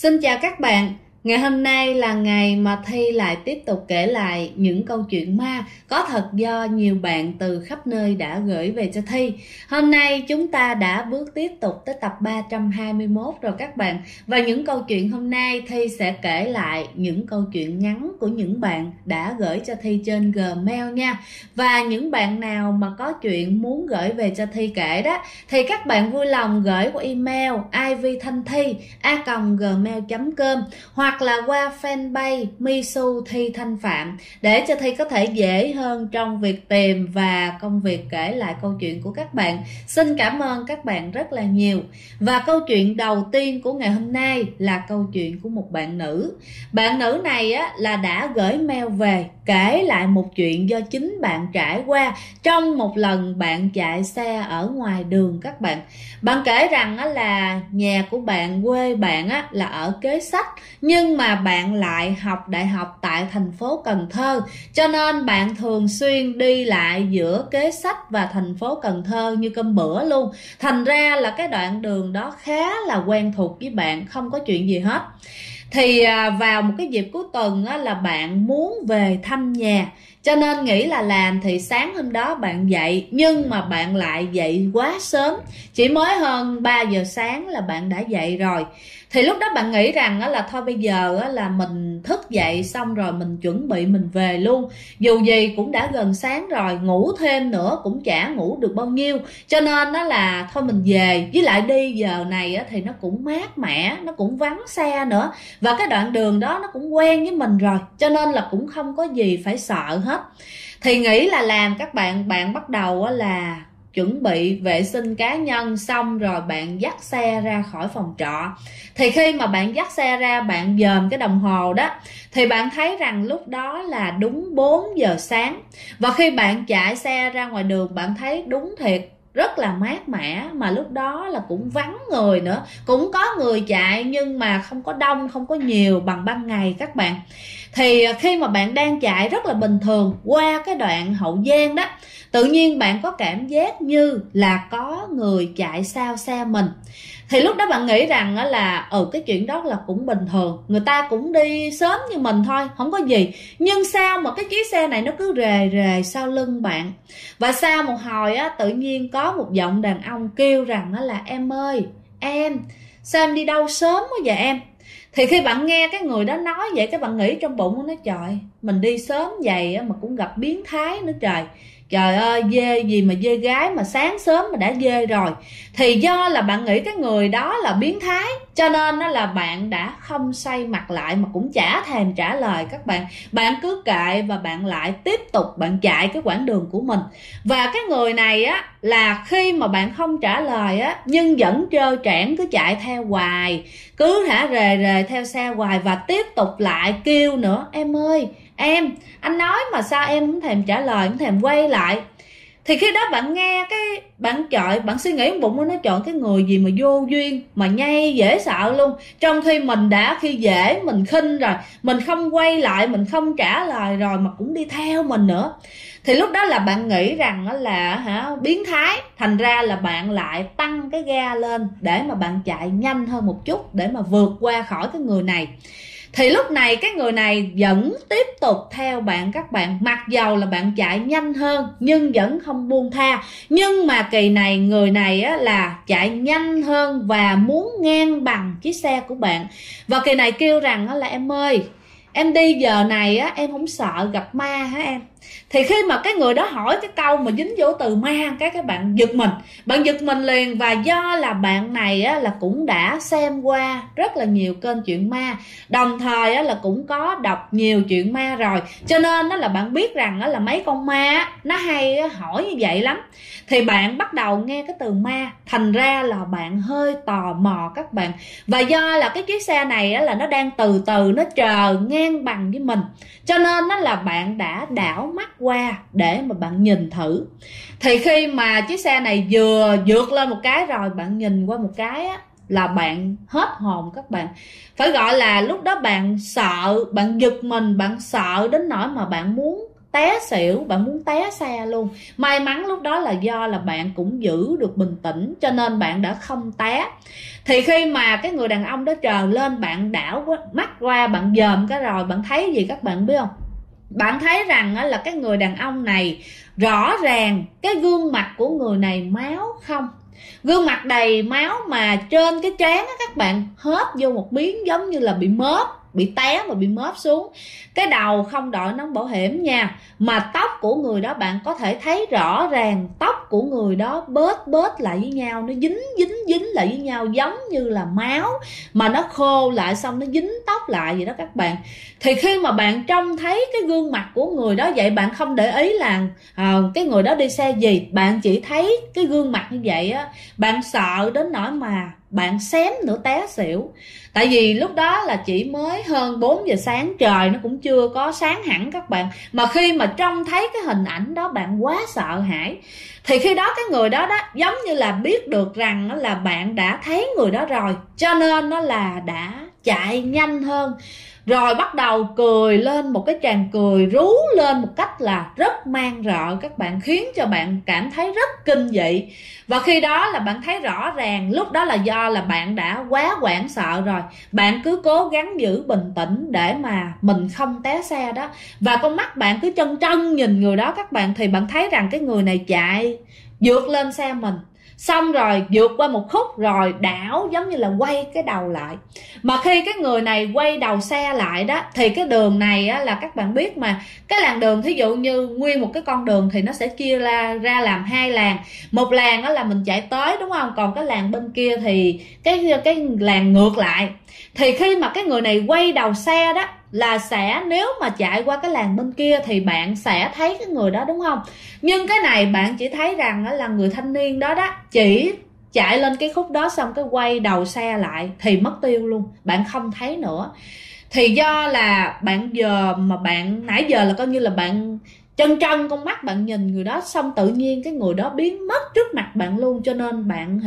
Xin chào các bạn. Ngày hôm nay là ngày mà Thi lại tiếp tục kể lại những câu chuyện ma có thật do nhiều bạn từ khắp nơi đã gửi về cho Thi. Hôm nay chúng ta đã bước tiếp tục tới tập 321 rồi các bạn. Và những câu chuyện hôm nay Thi sẽ kể lại những câu chuyện ngắn của những bạn đã gửi cho Thi trên Gmail nha. Và những bạn nào mà có chuyện muốn gửi về cho Thi kể đó thì các bạn vui lòng gửi qua email ivthanhthi@gmail.com hoặc là qua fanpage Misu Thi Thanh Phạm để cho Thi có thể dễ hơn trong việc tìm và công việc kể lại câu chuyện của các bạn. Xin cảm ơn các bạn rất là nhiều. Và câu chuyện đầu tiên của ngày hôm nay là câu chuyện của một bạn nữ. Bạn nữ này á, là đã gửi mail về kể lại một chuyện do chính bạn trải qua trong một lần bạn chạy xe ở ngoài đường các bạn. Bạn kể rằng á, là nhà của bạn, quê bạn á, là ở Kế Sách, nhưng mà bạn lại học đại học tại thành phố Cần Thơ, cho nên bạn thường xuyên đi lại giữa Kế Sách và thành phố Cần Thơ như cơm bữa luôn. Thành ra là cái đoạn đường đó khá là quen thuộc với bạn, không có chuyện gì hết. Thì vào một cái dịp cuối tuần á, là bạn muốn về thăm nhà, cho nên nghĩ là làm thì sáng hôm đó bạn dậy, nhưng mà bạn lại dậy quá sớm, chỉ mới hơn 3 giờ sáng là bạn đã dậy rồi. Thì lúc đó bạn nghĩ rằng là thôi bây giờ là mình thức dậy xong rồi mình chuẩn bị mình về luôn. Dù gì cũng đã gần sáng rồi, ngủ thêm nữa cũng chả ngủ được bao nhiêu. Cho nên là thôi mình về. Với lại đi giờ này thì nó cũng mát mẻ, nó cũng vắng xe nữa. Và cái đoạn đường đó nó cũng quen với mình rồi, cho nên là cũng không có gì phải sợ hết. Thì nghĩ là làm các bạn bắt đầu là chuẩn bị vệ sinh cá nhân xong rồi bạn dắt xe ra khỏi phòng trọ. Thì khi mà bạn dắt xe ra, bạn dòm cái đồng hồ đó, thì bạn thấy rằng lúc đó là đúng 4 giờ sáng. Và khi bạn chạy xe ra ngoài đường, bạn thấy đúng thiệt rất là mát mẻ, mà lúc đó là cũng vắng người nữa. Cũng có người chạy nhưng mà không có đông, không có nhiều bằng ban ngày các bạn. Thì khi mà bạn đang chạy rất là bình thường qua cái đoạn Hậu Giang đó, tự nhiên bạn có cảm giác như là có người chạy sau xe mình. Thì lúc đó bạn nghĩ rằng là cái chuyện đó là cũng bình thường, người ta cũng đi sớm như mình thôi, không có gì. Nhưng sao mà cái chiếc xe này nó cứ rề rề sau lưng bạn. Và sau một hồi tự nhiên có một giọng đàn ông kêu rằng là em ơi, em sao em đi đâu sớm quá vậy em? Thì khi bạn nghe cái người đó nói vậy, cái bạn nghĩ trong bụng nó, trời, mình đi sớm vậy mà cũng gặp biến thái nữa trời. Trời ơi, dê gì mà dê gái mà sáng sớm mà đã dê rồi. Thì do là bạn nghĩ cái người đó là biến thái, cho nên là bạn đã không xoay mặt lại mà cũng chả thèm trả lời các bạn. Bạn cứ kệ và bạn lại tiếp tục bạn chạy cái quãng đường của mình. Và cái người này là khi mà bạn không trả lời nhưng vẫn trơ trẽn cứ chạy theo hoài, cứ rề rề theo xe hoài và tiếp tục lại kêu nữa, em ơi em, anh nói mà sao em không thèm trả lời, không thèm quay lại. Thì khi đó bạn nghe cái bạn suy nghĩ bụng nó chọn cái người gì mà vô duyên mà nhây dễ sợ luôn. Trong khi mình đã khi dễ mình khinh rồi, mình không quay lại, mình không trả lời rồi mà cũng đi theo mình nữa. Thì lúc đó là bạn nghĩ rằng là biến thái. Thành ra là bạn lại tăng cái ga lên để mà bạn chạy nhanh hơn một chút, để mà vượt qua khỏi cái người này. Thì lúc này cái người này vẫn tiếp tục theo bạn các bạn. Mặc dầu là bạn chạy nhanh hơn nhưng vẫn không buông tha. Nhưng mà kỳ này người này là chạy nhanh hơn và muốn ngang bằng chiếc xe của bạn. Và kỳ này kêu rằng là em ơi, em đi giờ này em không sợ gặp ma hả em? Thì khi mà cái người đó hỏi cái câu mà dính vô từ ma, các bạn giật mình. Bạn giật mình liền. Và do là bạn này là cũng đã xem qua rất là nhiều kênh chuyện ma, đồng thời là cũng có đọc nhiều chuyện ma rồi, cho nên là bạn biết rằng là mấy con ma nó hay hỏi như vậy lắm. Thì bạn bắt đầu nghe cái từ ma, thành ra là bạn hơi tò mò các bạn. Và do là cái chiếc xe này là nó đang từ từ nó chờ ngang bằng với mình, cho nên là bạn đã đảo mắt qua để mà bạn nhìn thử. Thì khi mà chiếc xe này vừa vượt lên một cái rồi, bạn nhìn qua một cái là bạn hết hồn các bạn. Phải gọi là lúc đó bạn sợ, bạn giật mình, bạn sợ đến nỗi mà bạn muốn té xỉu, bạn muốn té xe luôn. May mắn lúc đó là do là bạn cũng giữ được bình tĩnh cho nên bạn đã không té. Thì khi mà cái người đàn ông đó trờ lên, bạn đảo mắt qua, bạn dòm cái rồi bạn thấy gì các bạn biết không? Bạn thấy rằng là cái người đàn ông này rõ ràng cái gương mặt của người này máu không, gương mặt đầy máu mà trên cái trán các bạn hớp vô một miếng giống như là bị mớp, bị té và bị mớp xuống. Cái đầu không đội nón bảo hiểm nha, mà tóc của người đó bạn có thể thấy rõ ràng tóc của người đó bết lại với nhau, nó dính lại với nhau giống như là máu mà nó khô lại xong nó dính tóc lại vậy đó các bạn. Thì khi mà bạn trông thấy cái gương mặt của người đó vậy, bạn không để ý là cái người đó đi xe gì, bạn chỉ thấy cái gương mặt như vậy á, bạn sợ đến nỗi mà bạn xém nữa té xỉu. Tại vì lúc đó là chỉ mới hơn 4 giờ sáng, trời nó cũng chưa có sáng hẳn các bạn. Mà khi mà trông thấy cái hình ảnh đó bạn quá sợ hãi. Thì khi đó cái người đó giống như là biết được rằng là bạn đã thấy người đó rồi, cho nên nó là đã chạy nhanh hơn, rồi bắt đầu cười lên một cái tràng cười rú lên một cách là rất man rợ các bạn, khiến cho bạn cảm thấy rất kinh dị. Và khi đó là bạn thấy rõ ràng lúc đó là do là bạn đã quá hoảng sợ rồi. Bạn cứ cố gắng giữ bình tĩnh để mà mình không té xe đó, và con mắt bạn cứ trân trân nhìn người đó các bạn. Thì bạn thấy rằng cái người này chạy vượt lên xe mình, xong rồi vượt qua một khúc rồi đảo giống như là quay cái đầu lại. Mà khi cái người này quay đầu xe lại đó, thì cái đường này á, là các bạn biết mà, cái làn đường thí dụ như nguyên một cái con đường thì nó sẽ chia ra làm hai làn. Một làn đó là mình chạy tới đúng không, còn cái làn bên kia thì cái làn ngược lại. Thì khi mà cái người này quay đầu xe đó là sẽ, nếu mà chạy qua cái làn bên kia thì bạn sẽ thấy cái người đó đúng không. Nhưng cái này bạn chỉ thấy rằng là người thanh niên đó chỉ chạy lên cái khúc đó xong cái quay đầu xe lại thì mất tiêu luôn, bạn không thấy nữa. Thì do là bạn giờ mà bạn nãy giờ là coi như là bạn chân con mắt bạn nhìn người đó, xong tự nhiên cái người đó biến mất trước mặt bạn luôn, cho nên bạn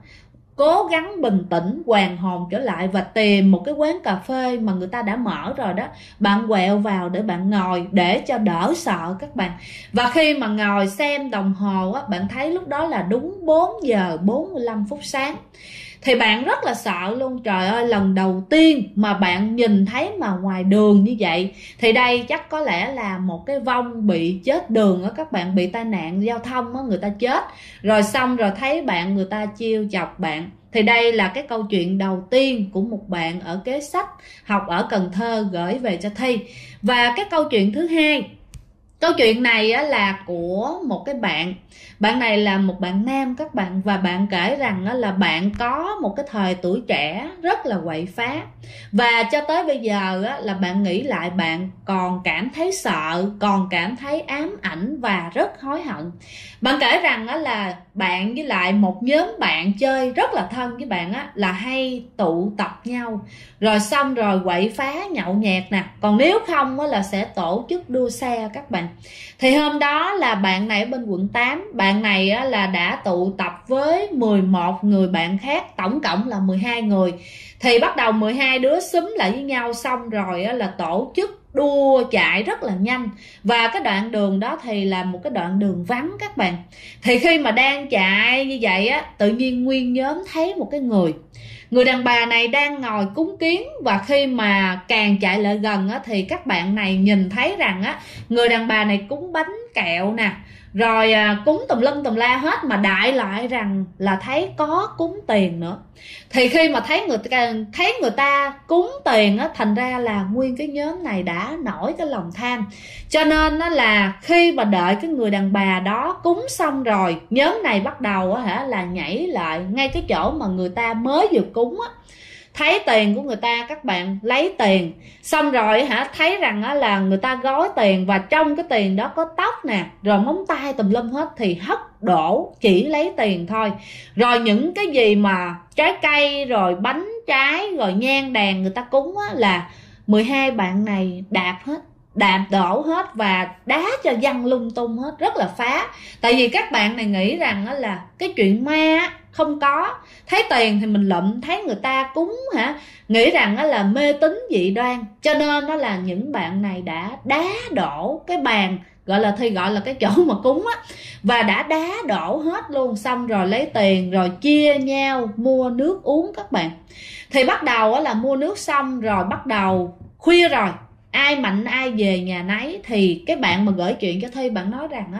cố gắng bình tĩnh hoàn hồn trở lại và tìm một cái quán cà phê mà người ta đã mở rồi đó, bạn quẹo vào để bạn ngồi để cho đỡ sợ các bạn. Và khi mà ngồi xem đồng hồ á, bạn thấy lúc đó là đúng 4 giờ 45 phút sáng. Thì bạn rất là sợ luôn, trời ơi lần đầu tiên mà bạn nhìn thấy mà ngoài đường như vậy. Thì đây chắc có lẽ là một cái vong bị chết đường á các bạn, bị tai nạn giao thông á, người ta chết rồi xong rồi thấy bạn người ta trêu chọc bạn. Thì đây là cái câu chuyện đầu tiên của một bạn ở kế sách học ở Cần Thơ gửi về cho Thi. Và cái câu chuyện thứ hai, câu chuyện này á, là của một cái bạn này là một bạn nam các bạn. Và bạn kể rằng á, là bạn có một cái thời tuổi trẻ rất là quậy phá. Và cho tới bây giờ á, là bạn nghĩ lại bạn còn cảm thấy sợ, còn cảm thấy ám ảnh và rất hối hận. Bạn kể rằng á, là bạn với lại một nhóm bạn chơi rất là thân với bạn á, là hay tụ tập nhau, rồi xong rồi quậy phá nhậu nhẹt nè, còn nếu không á, là sẽ tổ chức đua xe các bạn. Thì hôm đó là bạn này ở bên quận 8, bạn này á, là đã tụ tập với 11 người bạn khác, tổng cộng là 12 người. Thì bắt đầu 12 đứa xúm lại với nhau, xong rồi á, là tổ chức đua chạy rất là nhanh. Và cái đoạn đường đó thì là một cái đoạn đường vắng các bạn. Thì khi mà đang chạy như vậy á, tự nhiên nguyên nhóm thấy một cái người đàn bà này đang ngồi cúng kiến. Và khi mà càng chạy lại gần á, thì các bạn này nhìn thấy rằng á, người đàn bà này cúng bánh kẹo nè, rồi cúng tùm lum tùm la hết, mà đại lại rằng là thấy có cúng tiền nữa. Thì khi mà thấy người ta cúng tiền á, thành ra là nguyên cái nhóm này đã nổi cái lòng tham. Cho nên á, là khi mà đợi cái người đàn bà đó cúng xong rồi, nhóm này bắt đầu á, là nhảy lại ngay cái chỗ mà người ta mới vừa cúng á. Thấy tiền của người ta các bạn, lấy tiền xong rồi thấy rằng là người ta gói tiền, và trong cái tiền đó có tóc nè, rồi móng tay tùm lum hết, thì hất đổ chỉ lấy tiền thôi. Rồi những cái gì mà trái cây rồi bánh trái rồi nhang đèn người ta cúng á, là 12 bạn này đạp đổ hết và đá cho văng lung tung hết, rất là phá. Tại vì các bạn này nghĩ rằng là cái chuyện ma không có, thấy tiền thì mình lụm, thấy người ta cúng nghĩ rằng là mê tín dị đoan. Cho nên là những bạn này đã đá đổ cái bàn gọi là cái chỗ mà cúng á, và đã đá đổ hết luôn, xong rồi lấy tiền rồi chia nhau mua nước uống các bạn. Thì bắt đầu là mua nước xong rồi bắt đầu khuya rồi, ai mạnh ai về nhà nấy. Thì cái bạn mà gửi chuyện cho Thi, bạn nói rằng á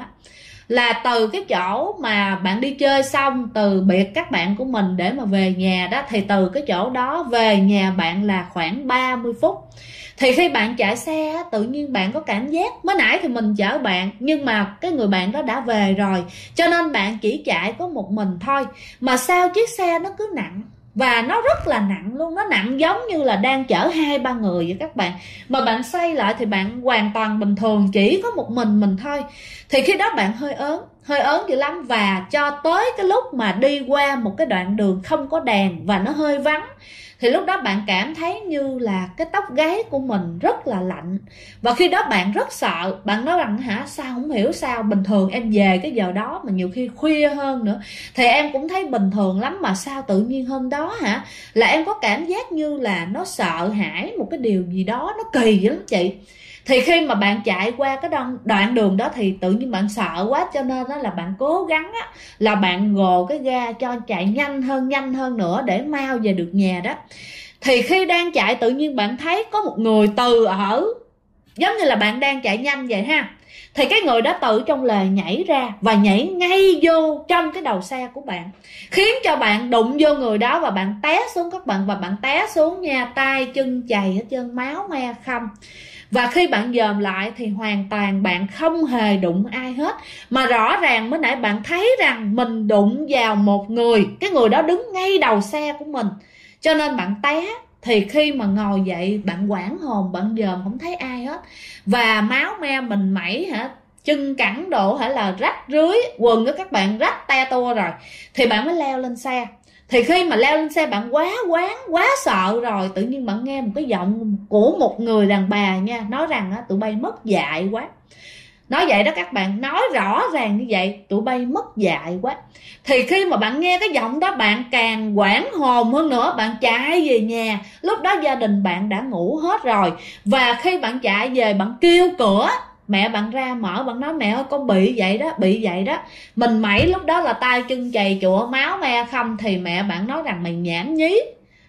là từ cái chỗ mà bạn đi chơi xong, từ biệt các bạn của mình để mà về nhà đó, thì từ cái chỗ đó về nhà bạn là khoảng 30 phút. Thì khi bạn chạy xe tự nhiên bạn có cảm giác, mới nãy thì mình chở bạn nhưng mà cái người bạn đó đã về rồi, cho nên bạn chỉ chạy có một mình thôi, mà sao chiếc xe nó cứ nặng, và nó rất là nặng luôn, nó nặng giống như là đang chở 2-3 người vậy các bạn. Mà bạn xoay lại thì bạn hoàn toàn bình thường, chỉ có một mình thôi. Thì khi đó bạn hơi ớn dữ lắm. Và cho tới cái lúc mà đi qua một cái đoạn đường không có đèn và nó hơi vắng, thì lúc đó bạn cảm thấy như là cái tóc gáy của mình rất là lạnh. Và khi đó bạn rất sợ, bạn nói rằng sao không hiểu sao bình thường em về cái giờ đó, mà nhiều khi khuya hơn nữa, thì em cũng thấy bình thường lắm, mà sao tự nhiên hôm đó là em có cảm giác như là nó sợ hãi một cái điều gì đó, nó kỳ dữ lắm chị. Thì khi mà bạn chạy qua cái đoạn đường đó thì tự nhiên bạn sợ quá, cho nên đó là bạn cố gắng là bạn gồ cái ga cho chạy nhanh hơn nữa để mau về được nhà đó. Thì khi đang chạy tự nhiên bạn thấy có một người từ ở, giống như là bạn đang chạy nhanh vậy ha, thì cái người đó từ trong lề nhảy ra và nhảy ngay vô trong cái đầu xe của bạn, khiến cho bạn đụng vô người đó và bạn té xuống các bạn. Và bạn té xuống nha, tay chân chày hết trơn, máu me không. Và khi bạn dòm lại thì hoàn toàn bạn không hề đụng ai hết, mà rõ ràng mới nãy bạn thấy rằng mình đụng vào một người, cái người đó đứng ngay đầu xe của mình, cho nên bạn té. Thì khi mà ngồi dậy bạn hoảng hồn, bạn dòm không thấy ai hết, và máu me mình mẩy chân cẳng độ là rách rưới, quần của các bạn rách te tua rồi. Thì bạn mới leo lên xe. Thì khi mà leo lên xe bạn quá sợ rồi, tự nhiên bạn nghe một cái giọng của một người đàn bà nha, nói rằng tụi bay mất dạy quá. Nói vậy đó các bạn, nói rõ ràng như vậy, tụi bay mất dạy quá. Thì khi mà bạn nghe cái giọng đó bạn càng hoảng hồn hơn nữa, bạn chạy về nhà. Lúc đó gia đình bạn đã ngủ hết rồi. Và khi bạn chạy về bạn kêu cửa, mẹ bạn ra mở, bạn nói mẹ ơi con bị vậy đó. Mình mẩy lúc đó là tay chân chày chụa, máu me không. Thì mẹ bạn nói rằng mày nhảm nhí,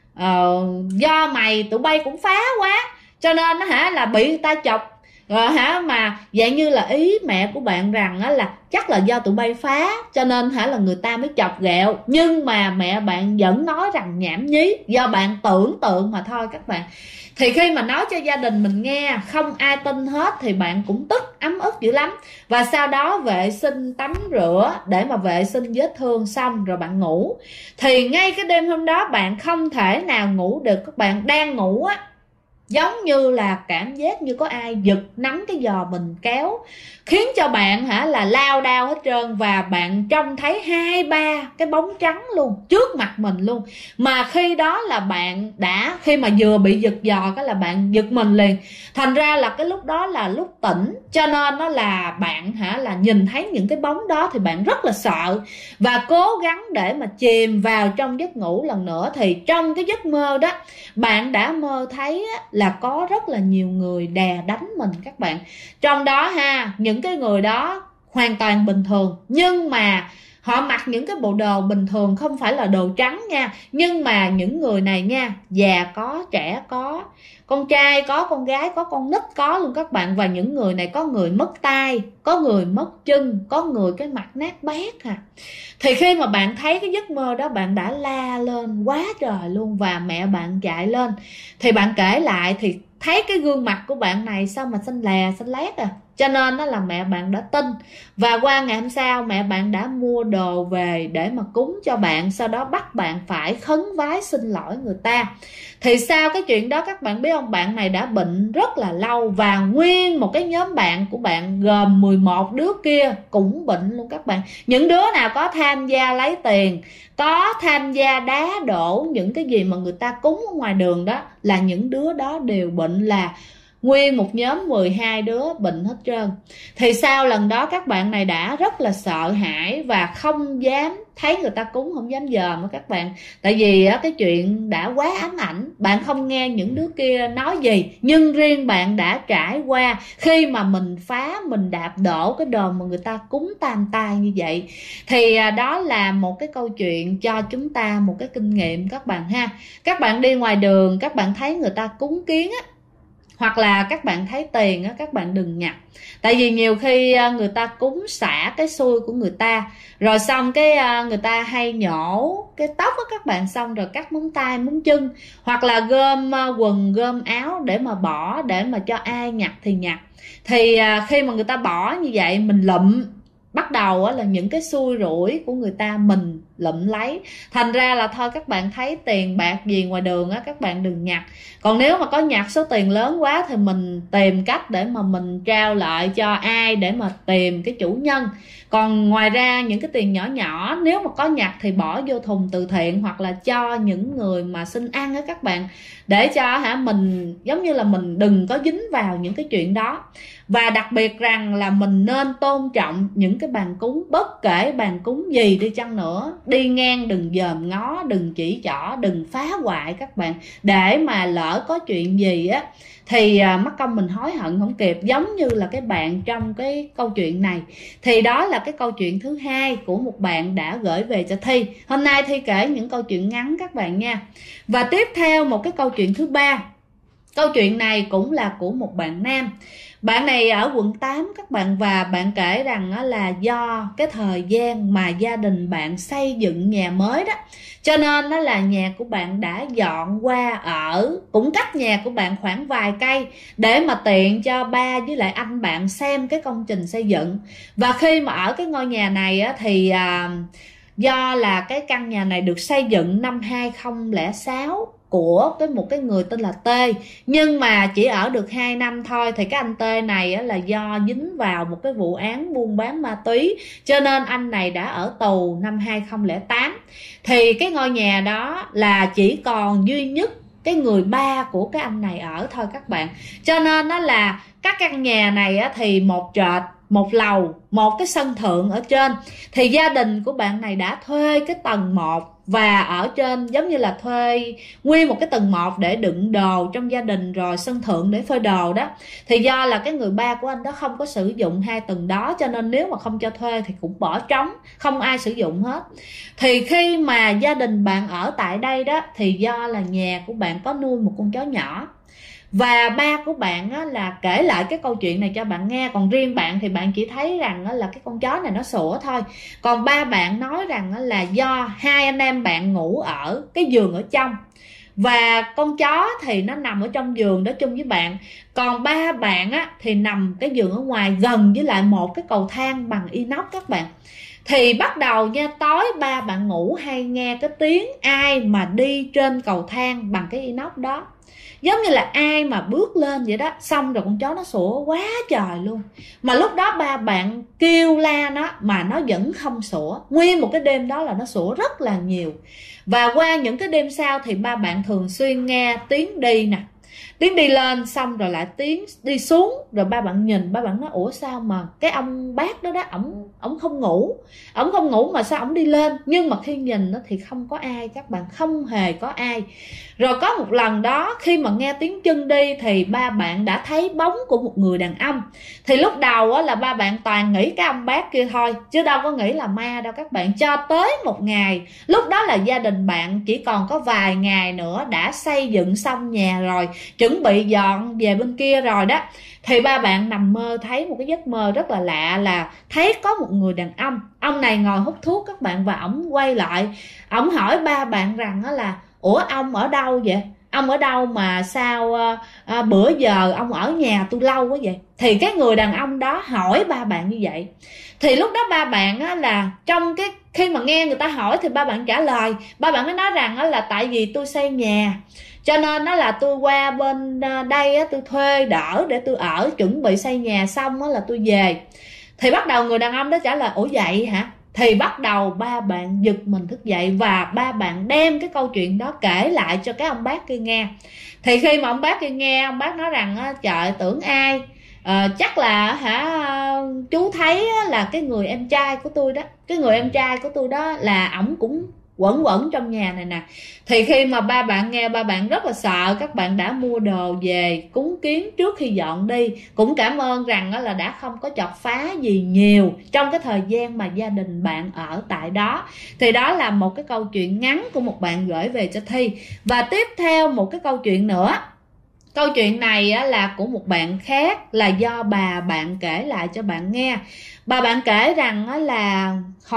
do mày tụi bay cũng phá quá, cho nên là bị ta chọc rồi mà dạng như là ý mẹ của bạn rằng là chắc là do tụi bay phá cho nên là người ta mới chọc ghẹo. Nhưng mà mẹ bạn vẫn nói rằng nhảm nhí, do bạn tưởng tượng mà thôi các bạn. Thì khi mà nói cho gia đình mình nghe không ai tin hết thì bạn cũng tức ấm ức dữ lắm. Và sau đó vệ sinh tắm rửa để mà vệ sinh vết thương xong rồi bạn ngủ. Thì ngay cái đêm hôm đó bạn không thể nào ngủ được. Các bạn đang ngủ giống như là cảm giác như có ai giật nắm cái giò mình kéo, khiến cho bạn là lao đao hết trơn. Và bạn trông thấy 2-3 cái bóng trắng luôn trước mặt mình luôn. Mà khi đó là bạn đã, khi mà vừa bị giật giò cái là bạn giật mình liền. Thành ra là cái lúc đó là lúc tỉnh, cho nên nó là bạn là nhìn thấy những cái bóng đó thì bạn rất là sợ và cố gắng để mà chìm vào trong giấc ngủ lần nữa. Thì trong cái giấc mơ đó bạn đã mơ thấy là có rất là nhiều người đè đánh mình các bạn. Trong đó những cái người đó hoàn toàn bình thường, nhưng mà họ mặc những cái bộ đồ bình thường, không phải là đồ trắng nha. Nhưng mà những người này nha, già có, trẻ có, con trai có, con gái có, con nít có luôn các bạn. Và những người này có người mất tay, có người mất chân, có người cái mặt nát bét Thì khi mà bạn thấy cái giấc mơ đó bạn đã la lên quá trời luôn. Và mẹ bạn chạy lên thì bạn kể lại thì thấy cái gương mặt của bạn này sao mà xanh lè xanh lét cho nên đó là mẹ bạn đã tin. Và qua ngày hôm sau mẹ bạn đã mua đồ về để mà cúng cho bạn, sau đó bắt bạn phải khấn vái xin lỗi người ta. Thì sau cái chuyện đó các bạn biết không, bạn này đã bệnh rất là lâu. Và nguyên một cái nhóm bạn của bạn gồm 11 đứa kia cũng bệnh luôn các bạn. Những đứa nào có tham gia lấy tiền, có tham gia đá đổ những cái gì mà người ta cúng ở ngoài đường đó, là những đứa đó đều bệnh, là nguyên một nhóm 12 đứa bệnh hết trơn. Thì sau lần đó các bạn này đã rất là sợ hãi và không dám thấy người ta cúng, không dám dòm á các bạn. Tại vì cái chuyện đã quá ám ảnh, bạn không nghe những đứa kia nói gì, nhưng riêng bạn đã trải qua khi mà mình phá, mình đạp đổ cái đồ mà người ta cúng tam tai như vậy. Thì đó là một cái câu chuyện cho chúng ta một cái kinh nghiệm các bạn ha. Các bạn đi ngoài đường, các bạn thấy người ta cúng kiến á, hoặc là các bạn thấy tiền á, các bạn đừng nhặt. Tại vì nhiều khi người ta cúng xả cái xui của người ta, rồi xong cái người ta hay nhổ cái tóc á các bạn, xong rồi cắt móng tay móng chân, hoặc là gom quần gom áo để mà bỏ, để mà cho ai nhặt thì nhặt. Thì khi mà người ta bỏ như vậy, mình lụm, bắt đầu là những cái xui rủi của người ta mình lụm lấy. Thành ra là thôi, các bạn thấy tiền bạc gì ngoài đường á, các bạn đừng nhặt. Còn nếu mà có nhặt số tiền lớn quá thì mình tìm cách để mà mình trao lại cho ai, để mà tìm cái chủ nhân. Còn ngoài ra những cái tiền nhỏ nhỏ, nếu mà có nhặt thì bỏ vô thùng từ thiện, hoặc là cho những người mà xin ăn á các bạn, để cho mình giống như là mình đừng có dính vào những cái chuyện đó. Và đặc biệt rằng là mình nên tôn trọng những cái bàn cúng, bất kể bàn cúng gì đi chăng nữa. Đi ngang đừng dòm ngó, đừng chỉ trỏ, đừng phá hoại các bạn, để mà lỡ có chuyện gì á thì mắc công mình hối hận không kịp, giống như là cái bạn trong cái câu chuyện này. Thì đó là cái câu chuyện thứ hai của một bạn đã gửi về cho Thi. Hôm nay Thi kể những câu chuyện ngắn các bạn nha. Và tiếp theo một cái câu chuyện thứ ba. Câu chuyện này cũng là của một bạn nam. Bạn này ở quận 8 các bạn, và bạn kể rằng là do cái thời gian mà gia đình bạn xây dựng nhà mới đó, cho nên đó là nhà của bạn đã dọn qua ở cũng cách nhà của bạn khoảng vài cây, để mà tiện cho ba với lại anh bạn xem cái công trình xây dựng. Và khi mà ở cái ngôi nhà này thì do là cái căn nhà này được xây dựng năm 2006 của một cái người tên là T, nhưng mà chỉ ở được 2 năm thôi. Thì cái anh T này là do dính vào một cái vụ án buôn bán ma túy, cho nên anh này đã ở tù năm 2008. Thì cái ngôi nhà đó là chỉ còn duy nhất cái người ba của cái anh này ở thôi các bạn. Cho nên đó là các căn nhà này thì một trệt, một lầu, một cái sân thượng ở trên. Thì gia đình của bạn này đã thuê cái tầng 1, và ở trên giống như là thuê nguyên một cái tầng 1 để đựng đồ trong gia đình, rồi sân thượng để phơi đồ đó. Thì do là cái người ba của anh đó không có sử dụng 2 tầng đó, cho nên nếu mà không cho thuê thì cũng bỏ trống, không ai sử dụng hết. Thì khi mà gia đình bạn ở tại đây đó, thì do là nhà của bạn có nuôi một con chó nhỏ, và ba của bạn là kể lại cái câu chuyện này cho bạn nghe. Còn riêng bạn thì bạn chỉ thấy rằng là cái con chó này nó sủa thôi. Còn ba bạn nói rằng là do hai anh em bạn ngủ ở cái giường ở trong, và con chó thì nó nằm ở trong giường đó chung với bạn. Còn ba bạn thì nằm cái giường ở ngoài, gần với lại một cái cầu thang bằng inox các bạn. Thì bắt đầu nha, tối ba bạn ngủ hay nghe cái tiếng ai mà đi trên cầu thang bằng cái inox đó, giống như là ai mà bước lên vậy đó. Xong rồi con chó nó sủa quá trời luôn, mà lúc đó ba bạn kêu la nó mà nó vẫn không sủa. Nguyên một cái đêm đó là nó sủa rất là nhiều. Và qua những cái đêm sau thì ba bạn thường xuyên nghe tiếng đi nè, tiếng đi lên, xong rồi lại tiếng đi xuống. Rồi ba bạn nhìn, ba bạn nói ủa sao mà cái ông bác đó ổng không ngủ mà sao ổng đi lên. Nhưng mà khi nhìn thì không có ai các bạn, không hề có ai. Rồi có một lần đó khi mà nghe tiếng chân đi thì ba bạn đã thấy bóng của một người đàn ông. Thì lúc đầu là ba bạn toàn nghĩ cái ông bác kia thôi, chứ đâu có nghĩ là ma đâu các bạn. Cho tới một ngày, lúc đó là gia đình bạn chỉ còn có vài ngày nữa đã xây dựng xong nhà rồi, chuẩn bị dọn về bên kia rồi đó. Thì ba bạn nằm mơ thấy một cái giấc mơ rất là lạ, là thấy có một người đàn ông này ngồi hút thuốc các bạn. Và ổng quay lại, ổng hỏi ba bạn rằng là ủa ông ở đâu vậy? Ông ở đâu mà sao bữa giờ ông ở nhà tôi lâu quá vậy? Thì cái người đàn ông đó hỏi ba bạn như vậy. Thì lúc đó ba bạn là trong cái khi mà nghe người ta hỏi thì ba bạn trả lời. Ba bạn mới nói rằng là tại vì tôi xây nhà, cho nên nó là tôi qua bên đây tôi thuê đỡ để tôi ở, chuẩn bị xây nhà xong là tôi về. Thì bắt đầu người đàn ông đó trả lời ủa vậy hả? Thì bắt đầu ba bạn giật mình thức dậy và ba bạn đem cái câu chuyện đó kể lại cho cái ông bác kia nghe. Thì khi mà ông bác kia nghe, ông bác nói rằng trời, tưởng ai, chắc là chú thấy là cái người em trai của tôi đó, cái người em trai của tôi đó là ổng cũng quẩn quẩn trong nhà này nè. Thì khi mà ba bạn nghe, ba bạn rất là sợ. Các bạn đã mua đồ về cúng kiến trước khi dọn đi. Cũng cảm ơn rằng là đã không có chọc phá gì nhiều trong cái thời gian mà gia đình bạn ở tại đó. Thì đó là một cái câu chuyện ngắn của một bạn gửi về cho Thi. Và tiếp theo một cái câu chuyện nữa. Câu chuyện này là của một bạn khác, là do bà bạn kể lại cho bạn nghe. Bà bạn kể rằng là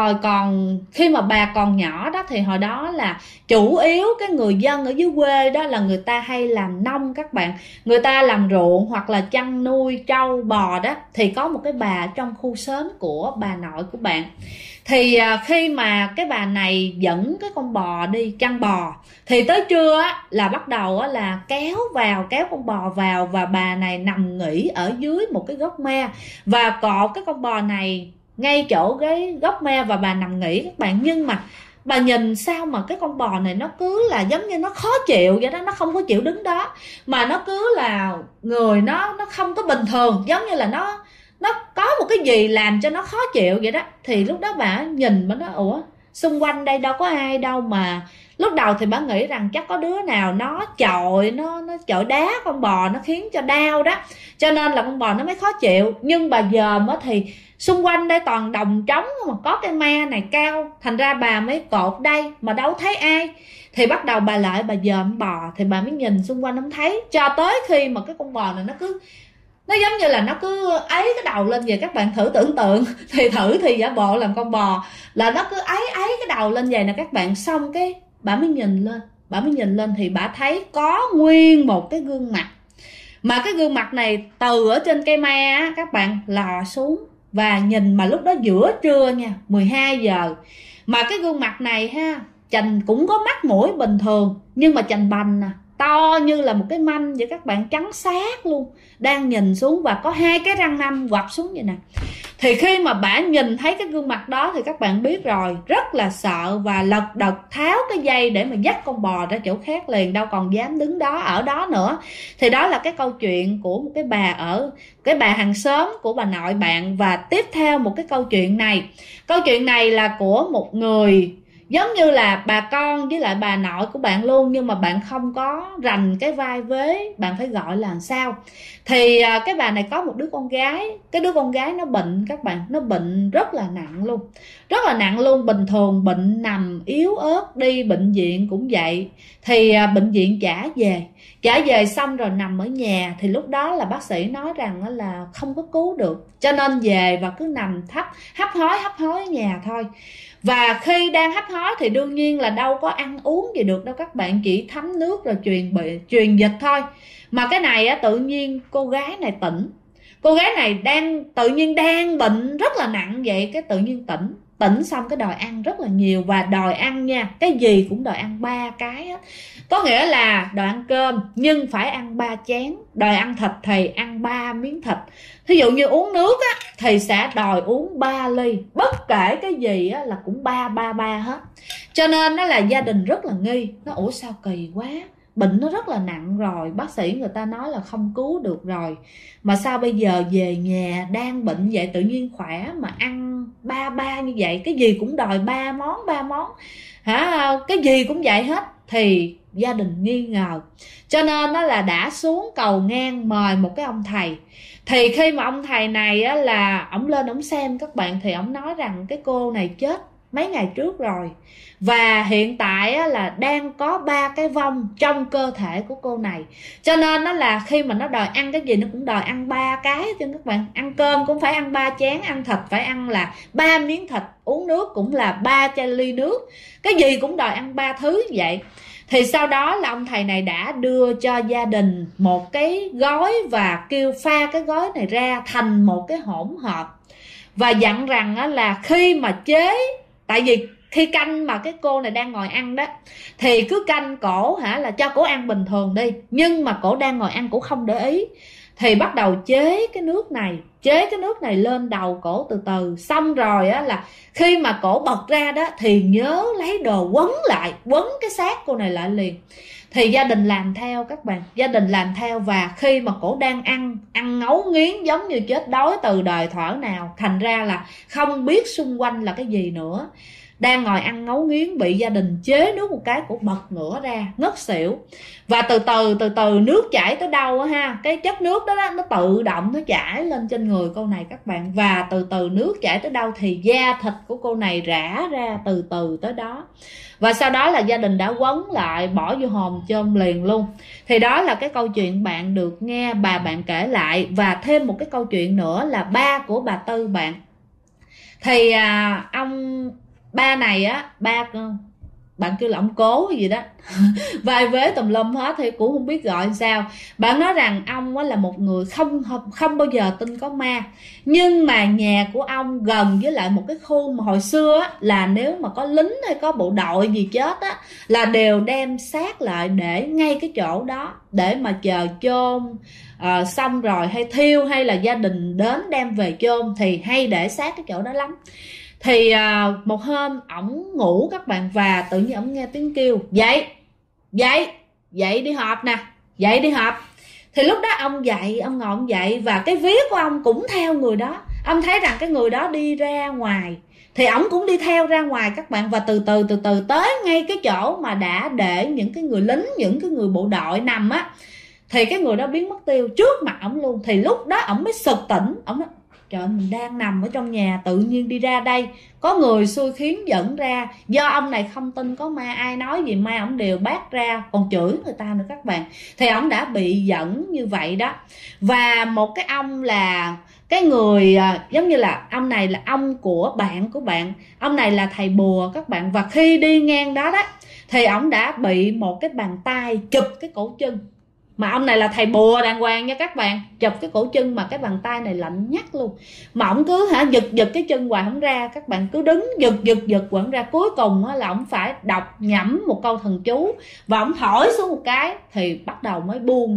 khi mà bà còn nhỏ đó, thì hồi đó là chủ yếu cái người dân ở dưới quê đó là người ta hay làm nông các bạn. Người ta làm ruộng hoặc là chăn nuôi trâu bò đó. Thì có một cái bà trong khu xóm của bà nội của bạn. Thì khi mà cái bà này dẫn cái con bò đi chăn bò, thì tới trưa là bắt đầu là kéo con bò vào, và bà này nằm nghỉ ở dưới một cái gốc me và cột cái con bò này ngay chỗ cái gốc me và bà nằm nghỉ các bạn. Nhưng mà bà nhìn sao mà cái con bò này nó cứ là giống như nó khó chịu vậy đó, nó không có chịu đứng đó, mà nó cứ là người nó không có bình thường, giống như là nó có một cái gì làm cho nó khó chịu vậy đó. Thì lúc đó bà nhìn mà nói ủa, xung quanh đây đâu có ai đâu mà. Lúc đầu thì bà nghĩ rằng chắc có đứa nào nó chọi đá con bò, nó khiến cho đau đó, cho nên là con bò nó mới khó chịu. Nhưng bà dòm thì xung quanh đây toàn đồng trống mà có cái me này cao, thành ra bà mới cột đây mà đâu thấy ai. Thì bắt đầu bà lại bà dòm bò, thì bà mới nhìn xung quanh không thấy, cho tới khi mà cái con bò này nó giống như là nó cứ ấy cái đầu lên vậy. Các bạn thử tưởng tượng thì giả bộ làm con bò là nó cứ ấy cái đầu lên vậy nè các bạn. Xong cái bà mới nhìn lên thì bà thấy có nguyên một cái gương mặt, mà cái gương mặt này từ ở trên cây me các bạn lò xuống. Và nhìn mà lúc đó giữa trưa nha, 12 giờ, mà cái gương mặt này chành cũng có mắt mũi bình thường, nhưng mà chành bành nè, to như là một cái manh vậy các bạn, trắng xác luôn, đang nhìn xuống và có hai cái răng nanh quặp xuống vậy nè. Thì khi mà bà nhìn thấy cái gương mặt đó thì các bạn biết rồi, rất là sợ và lật đật tháo cái dây để mà dắt con bò ra chỗ khác liền, đâu còn dám đứng ở đó nữa. Thì đó là cái câu chuyện của một cái bà hàng xóm của bà nội bạn. Và tiếp theo một cái câu chuyện này là của một người giống như là bà con với lại bà nội của bạn luôn, nhưng mà bạn không có rành cái vai vế, bạn phải gọi là sao. Thì cái bà này có một đứa con gái. Cái đứa con gái nó bệnh các bạn, nó bệnh rất là nặng luôn. Bình thường bệnh nằm yếu ớt, đi bệnh viện cũng vậy. Thì bệnh viện trả về xong rồi nằm ở nhà. Thì lúc đó là bác sĩ nói rằng là không có cứu được, cho nên về và cứ nằm hấp hối ở nhà thôi. Và khi đang hấp hối thì đương nhiên là đâu có ăn uống gì được đâu các bạn, chỉ thấm nước rồi truyền dịch thôi. Mà cái này tự nhiên cô gái này tỉnh. Cô gái này tự nhiên đang bệnh rất là nặng vậy, cái tự nhiên tỉnh xong cái đòi ăn rất là nhiều. Và đòi ăn nha, cái gì cũng đòi ăn 3 cái hết. Có nghĩa là đòi ăn cơm nhưng phải ăn 3 chén, đòi ăn thịt thì ăn 3 miếng thịt. Thí dụ như uống nước thì sẽ đòi uống 3 ly, bất kể cái gì là cũng ba hết. Cho nên nó là gia đình rất là nghi, nó ủa sao kỳ quá, bệnh nó rất là nặng rồi, bác sĩ người ta nói là không cứu được rồi, mà sao bây giờ về nhà đang bệnh vậy tự nhiên khỏe mà ăn ba như vậy, cái gì cũng đòi ba món cái gì cũng vậy hết. Thì gia đình nghi ngờ, cho nên nó là đã xuống cầu ngang mời một cái ông thầy. Thì khi mà ông thầy này là ổng lên ổng xem các bạn, thì ổng nói rằng cái cô này chết mấy ngày trước rồi, và hiện tại là đang có 3 cái vong trong cơ thể của cô này. Cho nên nó là khi mà nó đòi ăn cái gì nó cũng đòi ăn 3 cái cho các bạn. Ăn cơm cũng phải ăn 3 chén, ăn thịt phải ăn là 3 miếng thịt, uống nước cũng là 3 chai ly nước, cái gì cũng đòi ăn 3 thứ vậy. Thì sau đó là ông thầy này đã đưa cho gia đình một cái gói và kêu pha cái gói này ra thành một cái hỗn hợp, và dặn rằng là khi mà tại vì khi canh mà cái cô này đang ngồi ăn đó, thì cứ canh cổ là cho cổ ăn bình thường đi, nhưng mà cổ đang ngồi ăn cổ không để ý. thì bắt đầu chế cái nước này lên đầu cổ từ từ. Xong rồi á là khi mà cổ bật ra đó thì nhớ lấy đồ quấn cái xác cô này lại liền. Thì gia đình làm theo các bạn, gia đình làm theo. Và khi mà cổ đang ăn ngấu nghiến giống như chết đói từ đời thuở nào, thành ra là không biết xung quanh là cái gì nữa, đang ngồi ăn ngấu nghiến, bị gia đình chế nước một cái, cổ bật ngửa ra ngất xỉu. Và từ từ nước chảy tới đâu á ha, cái chất nước đó nó tự động nó chảy lên trên người cô này các bạn. Và từ từ nước chảy tới đâu thì da thịt của cô này rã ra từ từ tới đó. Và sau đó là gia đình đã quấn lại, bỏ vô hòm chôm liền luôn. Thì đó là cái câu chuyện bạn được nghe bà bạn kể lại. Và thêm một cái câu chuyện nữa là ba của bà Tư bạn. Thì ông ba này á, bạn kêu là ông Cố gì đó vai vế tùm lum hết thì cũng không biết gọi sao. Bạn nói rằng ông á là một người không bao giờ tin có ma, nhưng mà nhà của ông gần với lại một cái khu mà hồi xưa á, là nếu mà có lính hay có bộ đội gì chết á là đều đem xác lại để ngay cái chỗ đó để mà chờ chôn. Xong rồi hay thiêu, hay là gia đình đến đem về chôn thì hay để xác cái chỗ đó lắm. Thì một hôm ổng ngủ các bạn, và tự nhiên ổng nghe tiếng kêu dậy đi họp nè, dậy đi họp. Thì lúc đó ông dậy, ông ngồi ông dậy, và cái vía của ông cũng theo người đó. Ông thấy rằng cái người đó đi ra ngoài thì ổng cũng đi theo ra ngoài các bạn. Và từ từ tới ngay cái chỗ mà đã để những cái người lính, những cái người bộ đội nằm á, thì cái người đó biến mất tiêu trước mặt ổng luôn. Thì lúc đó ổng mới sực tỉnh, ổng nói trời, mình đang nằm ở trong nhà tự nhiên đi ra đây, có người xui khiến dẫn ra. Do ông này không tin có ma, ai nói gì ma ổng đều bác ra, còn chửi người ta nữa các bạn. Thì ổng đã bị dẫn như vậy đó. Và một cái ông là cái người giống như là ông này là ông của bạn. Ông này là thầy bùa các bạn. Và khi đi ngang đó đó thì ổng đã bị một cái bàn tay chụp cái cổ chân. Mà ông này là thầy bùa đàng hoàng nha các bạn, chụp cái cổ chân mà cái bàn tay này lạnh nhắc luôn. Mà ổng cứ giật cái chân hoài không ra, các bạn cứ đứng giật quẩn ra. Cuối cùng là ổng phải đọc nhẩm một câu thần chú và ổng thổi xuống một cái thì bắt đầu mới buông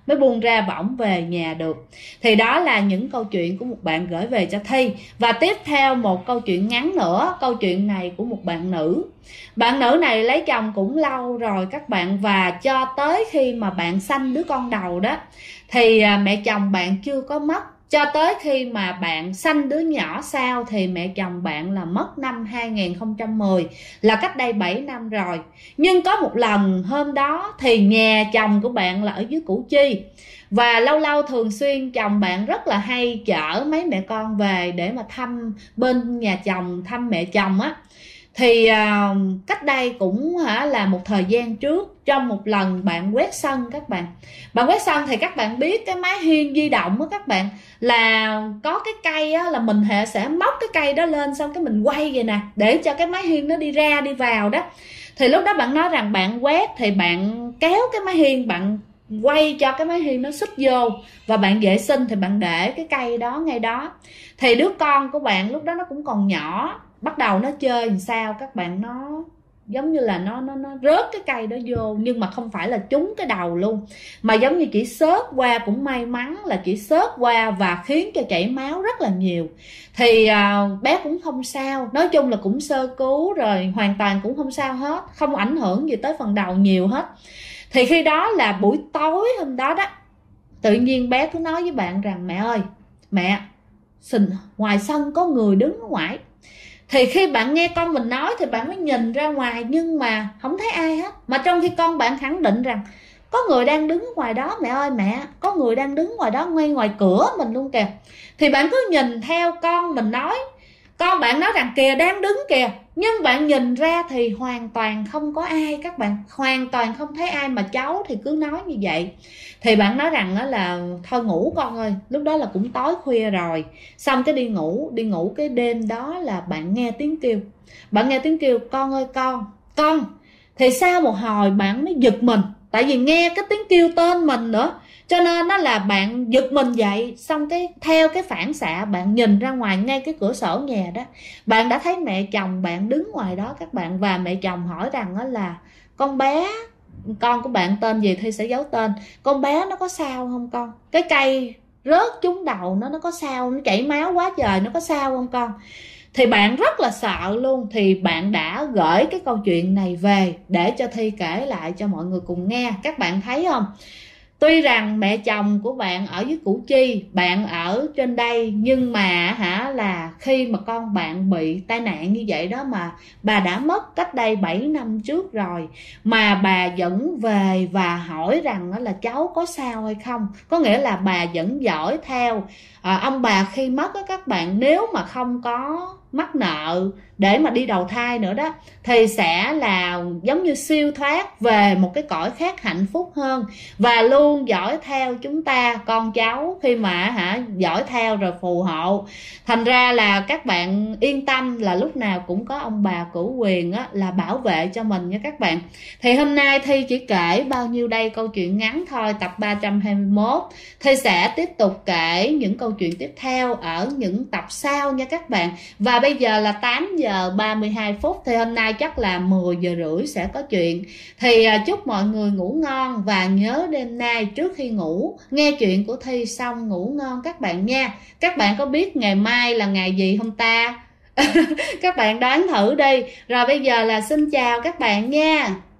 ra và ổng về nhà được. Thì đó là những câu chuyện của một bạn gửi về cho Thi. Và tiếp theo một câu chuyện ngắn nữa. Câu chuyện này của một bạn nữ. Bạn nữ này lấy chồng cũng lâu rồi các bạn, và cho tới khi mà bạn sanh đứa con đầu đó thì mẹ chồng bạn chưa có mất. Cho tới khi mà bạn sanh đứa nhỏ sau thì mẹ chồng bạn là mất năm 2010, là cách đây 7 năm rồi. Nhưng có một lần hôm đó thì nhà chồng của bạn là ở dưới Củ Chi, và lâu lâu thường xuyên chồng bạn rất là hay chở mấy mẹ con về để mà thăm bên nhà chồng, thăm mẹ chồng á. Thì cách đây cũng là một thời gian trước, trong một lần bạn quét sân các bạn. Bạn quét sân thì các bạn biết cái máy hiên di động á các bạn, là có cái cây á, là mình sẽ móc cái cây đó lên, xong cái mình quay vậy nè để cho cái máy hiên nó đi ra đi vào đó. Thì lúc đó bạn nói rằng bạn quét thì bạn kéo cái máy hiên, bạn quay cho cái máy hiên nó xích vô, và bạn vệ sinh thì bạn để cái cây đó ngay đó. Thì đứa con của bạn lúc đó nó cũng còn nhỏ, bắt đầu nó chơi làm sao các bạn, nó giống như là nó rớt cái cây đó vô, nhưng mà không phải là trúng cái đầu luôn, mà giống như chỉ xớt qua. Cũng may mắn là chỉ xớt qua và khiến cho chảy máu rất là nhiều. Thì bé cũng không sao, nói chung là cũng sơ cứu rồi, hoàn toàn cũng không sao hết, không ảnh hưởng gì tới phần đầu nhiều hết. Thì khi đó là buổi tối hôm đó đó, tự nhiên bé cứ nói với bạn rằng mẹ ơi, mẹ, ngoài sân có người đứng ở ngoài. Thì khi bạn nghe con mình nói thì bạn mới nhìn ra ngoài, nhưng mà không thấy ai hết. Mà trong khi con bạn khẳng định rằng có người đang đứng ngoài đó, mẹ ơi mẹ, có người đang đứng ngoài đó, ngay ngoài cửa mình luôn kìa. Thì bạn cứ nhìn theo con mình nói, con bạn nói rằng kìa đang đứng kìa, nhưng bạn nhìn ra thì hoàn toàn không có ai các bạn, hoàn toàn không thấy ai. Mà cháu thì cứ nói như vậy. Thì bạn nói rằng đó là thôi ngủ con ơi, lúc đó là cũng tối khuya rồi. Xong cái đi ngủ cái đêm đó là bạn nghe tiếng kêu. Bạn nghe tiếng kêu con ơi con. Thì sau một hồi bạn mới giật mình, tại vì nghe cái tiếng kêu tên mình nữa, cho nên đó là bạn giật mình dậy. Xong cái theo cái phản xạ bạn nhìn ra ngoài ngay cái cửa sổ nhà đó, bạn đã thấy mẹ chồng bạn đứng ngoài đó các bạn. Và mẹ chồng hỏi rằng đó là con bé con của bạn tên gì Thi sẽ giấu tên. Con bé nó có sao không con? Cái cây rớt trúng đầu nó có sao, nó chảy máu quá trời, nó có sao không con? Thì bạn rất là sợ luôn. Thì bạn đã gửi cái câu chuyện này về để cho Thi kể lại cho mọi người cùng nghe. Các bạn thấy không, tuy rằng mẹ chồng của bạn ở dưới Củ Chi, bạn ở trên đây, nhưng mà là khi mà con bạn bị tai nạn như vậy đó, mà bà đã mất cách đây 7 năm trước rồi, mà bà vẫn về và hỏi rằng là cháu có sao hay không. Có nghĩa là bà vẫn dõi theo. Ông bà khi mất á các bạn, nếu mà không có mắc nợ để mà đi đầu thai nữa đó, thì sẽ là giống như siêu thoát về một cái cõi khác hạnh phúc hơn, và luôn dõi theo chúng ta, con cháu khi mà dõi theo rồi phù hộ. Thành ra là các bạn yên tâm là lúc nào cũng có ông bà cửu quyền á, là bảo vệ cho mình nha các bạn. Thì hôm nay Thi chỉ kể bao nhiêu đây, câu chuyện ngắn thôi, tập 321. Thi sẽ tiếp tục kể những câu chuyện tiếp theo ở những tập sau nha các bạn. Và bây giờ là 8 giờ 32 phút, thì hôm nay chắc là 10 giờ rưỡi sẽ có chuyện. Thì chúc mọi người ngủ ngon, và nhớ đêm nay trước khi ngủ nghe chuyện của Thi xong ngủ ngon các bạn nha. Các bạn có biết ngày mai là ngày gì không ta? Các bạn đoán thử đi. Rồi bây giờ là xin chào các bạn nha.